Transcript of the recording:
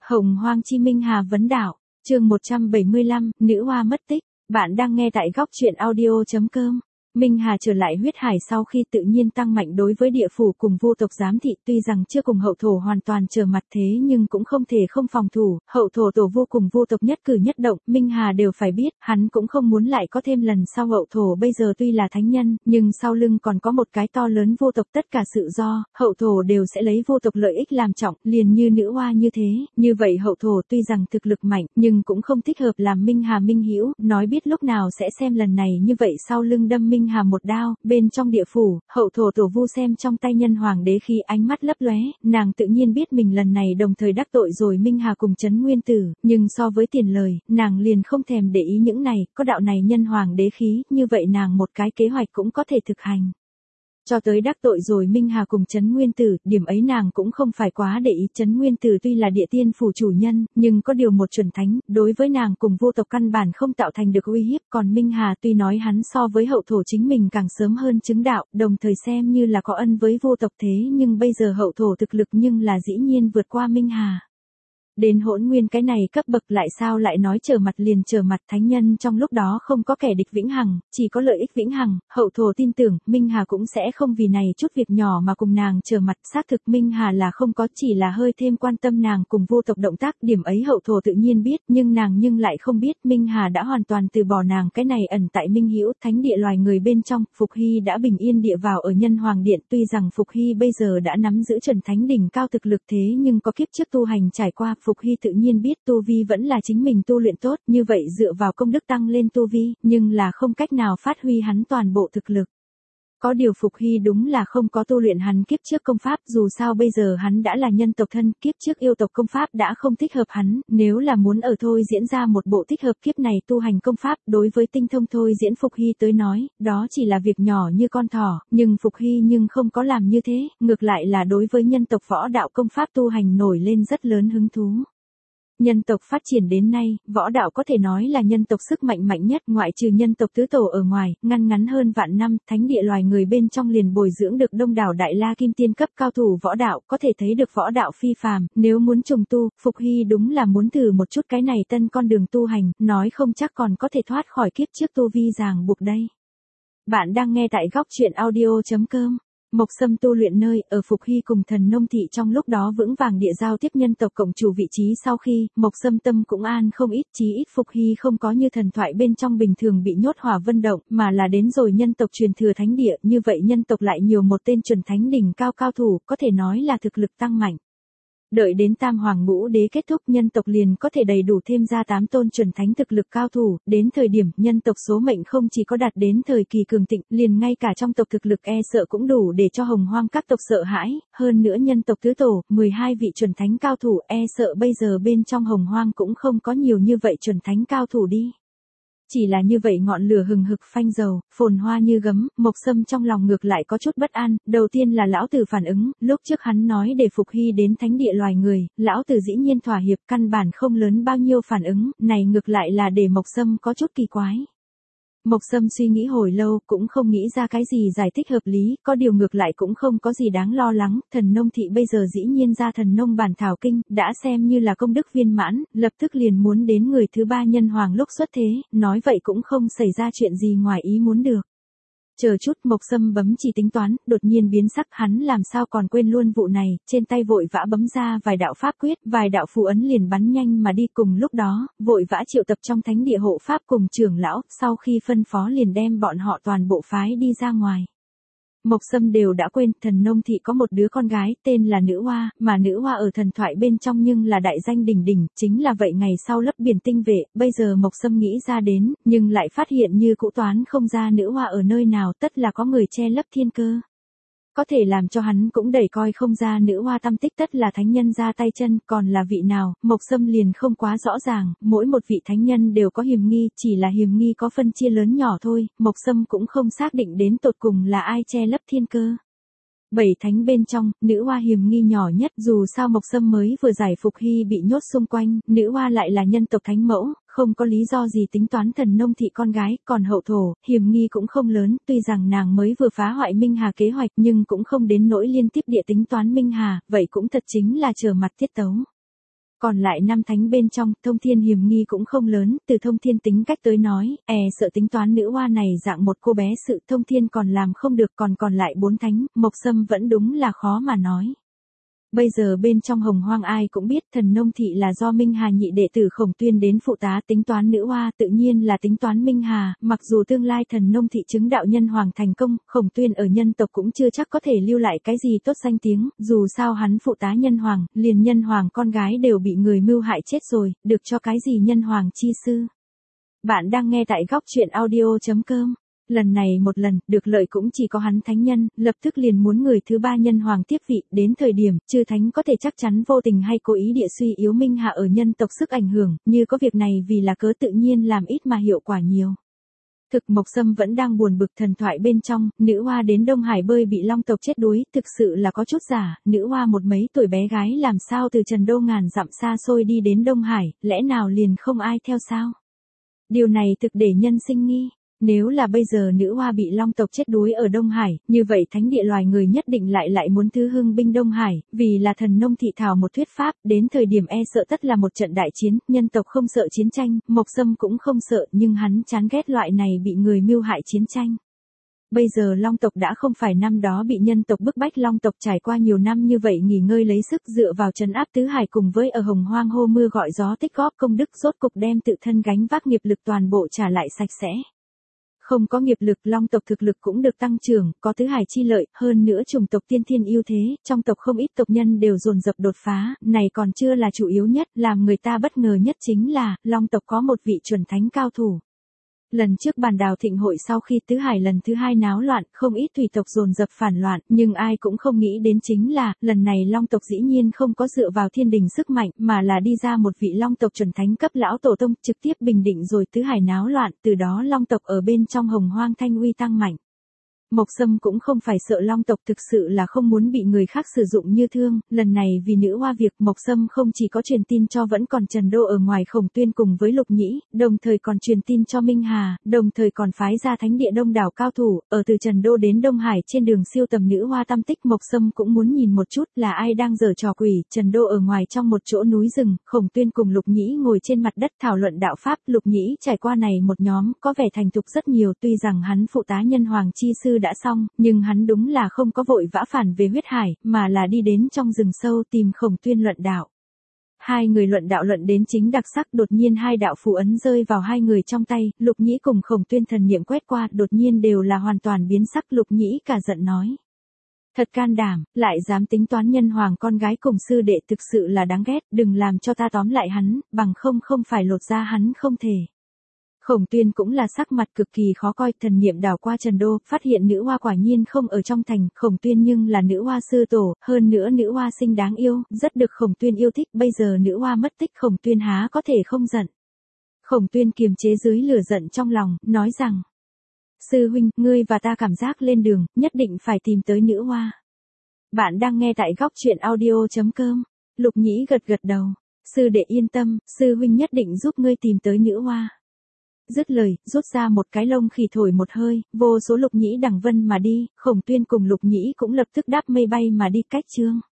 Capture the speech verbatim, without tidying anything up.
Hồng Hoang Chi Minh Hà vấn đảo, chương một trăm bảy mươi lăm, nữ hoa mất tích. Bạn đang nghe tại góc truyện audio chấm com. Minh Hà trở lại huyết hải sau khi tự nhiên tăng mạnh đối với địa phủ cùng vô tộc giám thị, tuy rằng chưa cùng hậu thổ hoàn toàn trở mặt thế nhưng cũng không thể không phòng thủ, hậu thổ tổ vô cùng vô tộc nhất cử nhất động, Minh Hà đều phải biết, hắn cũng không muốn lại có thêm lần sau hậu thổ bây giờ tuy là thánh nhân, nhưng sau lưng còn có một cái to lớn vô tộc, tất cả sự do, hậu thổ đều sẽ lấy vô tộc lợi ích làm trọng, liền như nữ hoa như thế, như vậy hậu thổ tuy rằng thực lực mạnh, nhưng cũng không thích hợp làm Minh Hà minh hữu, nói biết lúc nào sẽ xem lần này như vậy sau lưng đâm Minh Hà một đao, bên trong địa phủ, hậu thổ tổ vu xem trong tay nhân hoàng đế khi ánh mắt lấp lóe, nàng tự nhiên biết mình lần này đồng thời đắc tội rồi Minh Hà cùng Trấn Nguyên Tử, nhưng so với tiền lời, nàng liền không thèm để ý những này, có đạo này nhân hoàng đế khí, như vậy nàng một cái kế hoạch cũng có thể thực hành. Cho tới đắc tội rồi Minh Hà cùng Trấn Nguyên Tử, điểm ấy nàng cũng không phải quá để ý, Trấn Nguyên Tử tuy là địa tiên phủ chủ nhân, nhưng có điều một chuẩn thánh, đối với nàng cùng vô tộc căn bản không tạo thành được uy hiếp, còn Minh Hà tuy nói hắn so với hậu thổ chính mình càng sớm hơn chứng đạo, đồng thời xem như là có ân với vô tộc thế nhưng bây giờ hậu thổ thực lực nhưng là dĩ nhiên vượt qua Minh Hà. Đến hỗn nguyên cái này cấp bậc lại sao lại nói trở mặt liền trở mặt, thánh nhân trong lúc đó không có kẻ địch vĩnh hằng, chỉ có lợi ích vĩnh hằng, hậu thổ tin tưởng, Minh Hà cũng sẽ không vì này chút việc nhỏ mà cùng nàng trở mặt, xác thực Minh Hà là không có, chỉ là hơi thêm quan tâm nàng cùng vô tộc động tác, điểm ấy hậu thổ tự nhiên biết, nhưng nàng nhưng lại không biết, Minh Hà đã hoàn toàn từ bỏ nàng cái này ẩn tại Minh Hữu, thánh địa loài người bên trong, Phục Hy đã bình yên địa vào ở nhân hoàng điện, tuy rằng Phục Hy bây giờ đã nắm giữ chuẩn thánh đỉnh cao thực lực thế nhưng có kiếp trước tu hành trải qua, Phục Hy tự nhiên biết tu vi vẫn là chính mình tu luyện tốt, như vậy dựa vào công đức tăng lên tu vi, nhưng là không cách nào phát huy hắn toàn bộ thực lực. Có điều Phục Hy đúng là không có tu luyện hắn kiếp trước công pháp, dù sao bây giờ hắn đã là nhân tộc thân, kiếp trước yêu tộc công pháp đã không thích hợp hắn, nếu là muốn ở thôi diễn ra một bộ thích hợp kiếp này tu hành công pháp, đối với tinh thông thôi diễn Phục Hy tới nói, đó chỉ là việc nhỏ như con thỏ, nhưng Phục Hy nhưng không có làm như thế, ngược lại là đối với nhân tộc võ đạo công pháp tu hành nổi lên rất lớn hứng thú. Nhân tộc phát triển đến nay, võ đạo có thể nói là nhân tộc sức mạnh mạnh nhất, ngoại trừ nhân tộc tứ tổ ở ngoài, ngăn ngắn hơn vạn năm, thánh địa loài người bên trong liền bồi dưỡng được đông đảo đại la kim tiên cấp cao thủ võ đạo, có thể thấy được võ đạo phi phàm, nếu muốn trùng tu, Phục Hy đúng là muốn thử một chút cái này tân con đường tu hành, nói không chắc còn có thể thoát khỏi kiếp trước tu vi ràng buộc đây. Bạn đang nghe tại góc truyện audio chấm com. Mộc Sâm tu luyện nơi, ở Phục Hy cùng thần nông thị trong lúc đó vững vàng địa giao tiếp nhân tộc cộng chủ vị trí sau khi, Mộc Sâm tâm cũng an không ít, chí ít Phục Hy không có như thần thoại bên trong bình thường bị nhốt hỏa vân động, mà là đến rồi nhân tộc truyền thừa thánh địa, như vậy nhân tộc lại nhiều một tên chuẩn thánh đỉnh cao cao thủ, có thể nói là thực lực tăng mạnh. Đợi đến tam hoàng ngũ đế kết thúc nhân tộc liền có thể đầy đủ thêm ra tám tôn chuẩn thánh thực lực cao thủ, đến thời điểm nhân tộc số mệnh không chỉ có đạt đến thời kỳ cường thịnh, liền ngay cả trong tộc thực lực e sợ cũng đủ để cho hồng hoang các tộc sợ hãi, hơn nữa nhân tộc tứ tổ, mười hai vị chuẩn thánh cao thủ e sợ bây giờ bên trong hồng hoang cũng không có nhiều như vậy chuẩn thánh cao thủ đi. Chỉ là như vậy ngọn lửa hừng hực phanh dầu, phồn hoa như gấm, Mộc Sâm trong lòng ngược lại có chút bất an, đầu tiên là lão tử phản ứng, lúc trước hắn nói để Phục Hy đến thánh địa loài người, lão tử dĩ nhiên thỏa hiệp, căn bản không lớn bao nhiêu phản ứng, này ngược lại là để Mộc Sâm có chút kỳ quái. Mộc Sâm suy nghĩ hồi lâu, cũng không nghĩ ra cái gì giải thích hợp lý, có điều ngược lại cũng không có gì đáng lo lắng, thần nông thị bây giờ dĩ nhiên ra thần nông bản thảo kinh, đã xem như là công đức viên mãn, lập tức liền muốn đến người thứ ba nhân hoàng lúc xuất thế, nói vậy cũng không xảy ra chuyện gì ngoài ý muốn được. Chờ chút, Mộc Sâm bấm chỉ tính toán, đột nhiên biến sắc, hắn làm sao còn quên luôn vụ này, trên tay vội vã bấm ra vài đạo pháp quyết, vài đạo phù ấn liền bắn nhanh mà đi, cùng lúc đó, vội vã triệu tập trong thánh địa hộ pháp cùng trưởng lão, sau khi phân phó liền đem bọn họ toàn bộ phái đi ra ngoài. Mộc Sâm đều đã quên, thần nông thị có một đứa con gái, tên là Nữ Hoa, mà Nữ Hoa ở thần thoại bên trong nhưng là đại danh đỉnh đỉnh, chính là vậy ngày sau lấp biển tinh vệ, bây giờ Mộc Sâm nghĩ ra đến, nhưng lại phát hiện như cũ toán không ra Nữ Hoa ở nơi nào, tất là có người che lấp thiên cơ. Có thể làm cho hắn cũng đẩy coi không ra Nữ Hoa tâm tích tất là thánh nhân ra tay chân, còn là vị nào, Mộc Sâm liền không quá rõ ràng, mỗi một vị thánh nhân đều có hiềm nghi, chỉ là hiềm nghi có phân chia lớn nhỏ thôi, Mộc Sâm cũng không xác định đến tột cùng là ai che lấp thiên cơ. Bảy thánh bên trong, Nữ Hoa hiềm nghi nhỏ nhất, dù sao Mộc Sâm mới vừa giải Phục Hy bị nhốt xung quanh, Nữ Hoa lại là nhân tộc thánh mẫu, không có lý do gì tính toán thần nông thị con gái, còn hậu thổ, hiềm nghi cũng không lớn, tuy rằng nàng mới vừa phá hoại Minh Hà kế hoạch nhưng cũng không đến nỗi liên tiếp địa tính toán Minh Hà, vậy cũng thật chính là trở mặt tiết tấu. Còn lại năm thánh bên trong, Thông Thiên hiểm nghi cũng không lớn, từ Thông Thiên tính cách tới nói, e sợ tính toán nữ hoa này dạng một cô bé sự Thông Thiên còn làm không được, còn còn lại bốn thánh, Mộc Sâm vẫn đúng là khó mà nói. Bây giờ bên trong Hồng Hoang ai cũng biết Thần Nông Thị là do Minh Hà nhị đệ tử Khổng Tuyên đến phụ tá, tính toán nữ hoa tự nhiên là tính toán Minh Hà, mặc dù tương lai Thần Nông Thị chứng đạo nhân hoàng thành công, Khổng Tuyên ở nhân tộc cũng chưa chắc có thể lưu lại cái gì tốt danh tiếng, dù sao hắn phụ tá nhân hoàng, liền nhân hoàng con gái đều bị người mưu hại chết rồi, được cho cái gì nhân hoàng chi sư. Bạn đang nghe tại góc truyện audio chấm com. Lần này một lần, được lợi cũng chỉ có hắn thánh nhân, lập tức liền muốn người thứ ba nhân hoàng tiếp vị, đến thời điểm, chư thánh có thể chắc chắn vô tình hay cố ý địa suy yếu Minh Hà ở nhân tộc sức ảnh hưởng, như có việc này vì là cớ tự nhiên làm ít mà hiệu quả nhiều. Thực Mộc Sâm vẫn đang buồn bực thần thoại bên trong, nữ hoa đến Đông Hải bơi bị long tộc chết đuối, thực sự là có chút giả, nữ hoa một mấy tuổi bé gái làm sao từ Trần Đô ngàn dặm xa xôi đi đến Đông Hải, lẽ nào liền không ai theo sao? Điều này thực để nhân sinh nghi. Nếu là bây giờ nữ hoa bị long tộc chết đuối ở Đông Hải, như vậy thánh địa loài người nhất định lại lại muốn thứ hưng binh Đông Hải, vì là Thần Nông Thị thảo một thuyết pháp, đến thời điểm e sợ tất là một trận đại chiến, nhân tộc không sợ chiến tranh, Mộc Sâm cũng không sợ, nhưng hắn chán ghét loại này bị người mưu hại chiến tranh. Bây giờ long tộc đã không phải năm đó bị nhân tộc bức bách, long tộc trải qua nhiều năm như vậy nghỉ ngơi lấy sức dựa vào trấn áp tứ hải cùng với ở Hồng Hoang hô mưa gọi gió tích góp công đức, rốt cục đem tự thân gánh vác nghiệp lực toàn bộ trả lại sạch sẽ. Không có nghiệp lực, long tộc thực lực cũng được tăng trưởng, có tứ hải chi lợi, hơn nữa chủng tộc tiên thiên ưu thế, trong tộc không ít tộc nhân đều dồn dập đột phá, này còn chưa là chủ yếu nhất, làm người ta bất ngờ nhất chính là, long tộc có một vị chuẩn thánh cao thủ. Lần trước bàn đào thịnh hội sau khi tứ hải lần thứ hai náo loạn, không ít tùy tộc dồn dập phản loạn, nhưng ai cũng không nghĩ đến chính là, lần này long tộc dĩ nhiên không có dựa vào thiên đình sức mạnh, mà là đi ra một vị long tộc chuẩn thánh cấp lão tổ tông, trực tiếp bình định rồi tứ hải náo loạn, từ đó long tộc ở bên trong Hồng Hoang thanh uy tăng mạnh. Mộc Sâm cũng không phải sợ long tộc, thực sự là không muốn bị người khác sử dụng như thương, lần này vì nữ hoa việc Mộc Sâm không chỉ có truyền tin cho vẫn còn Trần Đô ở ngoài Khổng Tuyên cùng với Lục Nhĩ, đồng thời còn truyền tin cho Minh Hà, đồng thời còn phái ra thánh địa đông đảo cao thủ, ở từ Trần Đô đến Đông Hải trên đường siêu tầm nữ hoa tam tích. Mộc Sâm cũng muốn nhìn một chút là ai đang giở trò quỷ. Trần Đô ở ngoài trong một chỗ núi rừng, Khổng Tuyên cùng Lục Nhĩ ngồi trên mặt đất thảo luận đạo pháp. Lục Nhĩ trải qua này một nhóm, có vẻ thành thục rất nhiều, tuy rằng hắn phụ tá nhân hoàng chi sư đã xong, nhưng hắn đúng là không có vội vã phản về huyết hải, mà là đi đến trong rừng sâu tìm Khổng Tuyên luận đạo. Hai người luận đạo luận đến chính đặc sắc, đột nhiên hai đạo phù ấn rơi vào hai người trong tay, Lục Nhĩ cùng Khổng Tuyên thần niệm quét qua, đột nhiên đều là hoàn toàn biến sắc. Lục Nhĩ cả giận nói: thật can đảm, lại dám tính toán nhân hoàng con gái cùng sư đệ, thực sự là đáng ghét, đừng làm cho ta tóm lại hắn, bằng không không phải lột ra hắn không thể. Khổng Tuyên cũng là sắc mặt cực kỳ khó coi, thần niệm đảo qua Trần Đô, phát hiện nữ hoa quả nhiên không ở trong thành, Khổng Tuyên nhưng là nữ hoa sư tổ, hơn nữa nữ hoa xinh đáng yêu, rất được Khổng Tuyên yêu thích, bây giờ nữ hoa mất tích, Khổng Tuyên há có thể không giận. Khổng Tuyên kiềm chế dưới lửa giận trong lòng, nói rằng: sư huynh, ngươi và ta cảm giác lên đường, nhất định phải tìm tới nữ hoa. Bạn đang nghe tại góc truyện audio chấm com. Lục Nhĩ gật gật đầu: sư đệ yên tâm, sư huynh nhất định giúp ngươi tìm tới nữ hoa. Dứt lời, rút ra một cái lông khỉ thổi một hơi, vô số Lục Nhĩ đằng vân mà đi, Khổng Tuyên cùng Lục Nhĩ cũng lập tức đáp mây bay mà đi cách chương.